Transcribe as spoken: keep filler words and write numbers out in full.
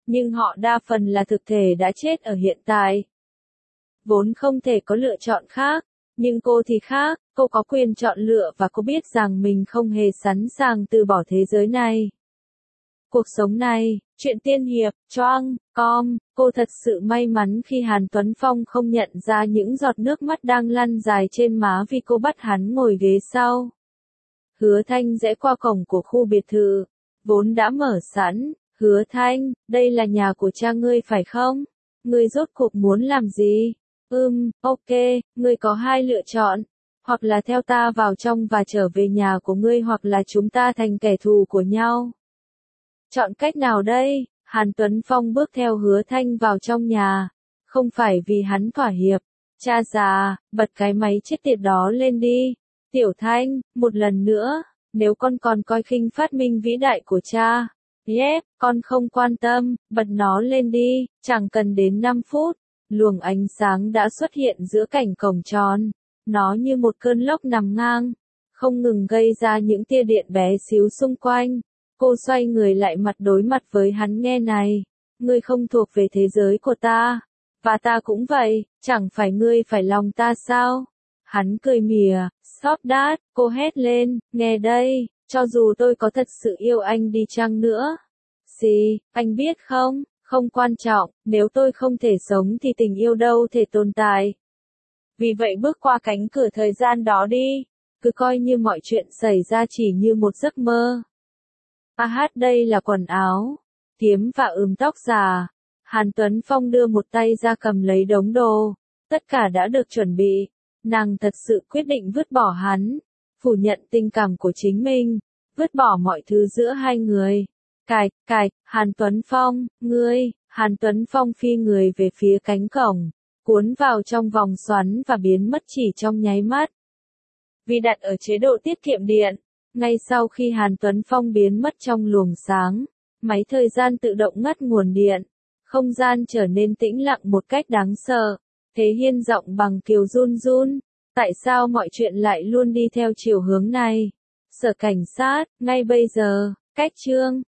nhưng họ đa phần là thực thể đã chết ở hiện tại. Vốn không thể có lựa chọn khác, nhưng cô thì khác, cô có quyền chọn lựa và cô biết rằng mình không hề sẵn sàng từ bỏ thế giới này. Cuộc sống này, chuyện tiên hiệp, choang, com, cô thật sự may mắn khi Hàn Tuấn Phong không nhận ra những giọt nước mắt đang lăn dài trên má vì cô bắt hắn ngồi ghế sau. Hứa Thanh rẽ qua cổng của khu biệt thự, vốn đã mở sẵn. Hứa Thanh, đây là nhà của cha ngươi phải không? Ngươi rốt cuộc muốn làm gì? Ừm, ok, ngươi có hai lựa chọn. Hoặc là theo ta vào trong và trở về nhà của ngươi hoặc là chúng ta thành kẻ thù của nhau. Chọn cách nào đây? Hàn Tuấn Phong bước theo Hứa Thanh vào trong nhà. Không phải vì hắn thỏa hiệp. Cha già, bật cái máy chết tiệt đó lên đi. Tiểu Thanh, một lần nữa, nếu con còn coi khinh phát minh vĩ đại của cha. Yep, con không quan tâm, bật nó lên đi, chẳng cần đến năm phút. Luồng ánh sáng đã xuất hiện giữa cảnh cổng tròn. Nó như một cơn lốc nằm ngang, không ngừng gây ra những tia điện bé xíu xung quanh. Cô xoay người lại mặt đối mặt với hắn nghe này. Ngươi không thuộc về thế giới của ta. Và ta cũng vậy, chẳng phải ngươi phải lòng ta sao? Hắn cười mỉa, stop that, cô hét lên, nghe đây, cho dù tôi có thật sự yêu anh đi chăng nữa. Gì, anh biết không, không quan trọng, nếu tôi không thể sống thì tình yêu đâu thể tồn tại. Vì vậy bước qua cánh cửa thời gian đó đi, cứ coi như mọi chuyện xảy ra chỉ như một giấc mơ. A hát đây là quần áo, kiếm và ướm tóc già. Hàn Tuấn Phong đưa một tay ra cầm lấy đống đồ, tất cả đã được chuẩn bị. Nàng thật sự quyết định vứt bỏ hắn, phủ nhận tình cảm của chính mình, vứt bỏ mọi thứ giữa hai người. Cạch, cạch, Hàn Tuấn Phong, ngươi, Hàn Tuấn Phong phi người về phía cánh cổng, cuốn vào trong vòng xoắn và biến mất chỉ trong nháy mắt. Vì đặt ở chế độ tiết kiệm điện, ngay sau khi Hàn Tuấn Phong biến mất trong luồng sáng, máy thời gian tự động ngắt nguồn điện, không gian trở nên tĩnh lặng một cách đáng sợ. Thế Hiên giọng bằng kiều run run, tại sao mọi chuyện lại luôn đi theo chiều hướng này? Sở cảnh sát, ngay bây giờ, cách chương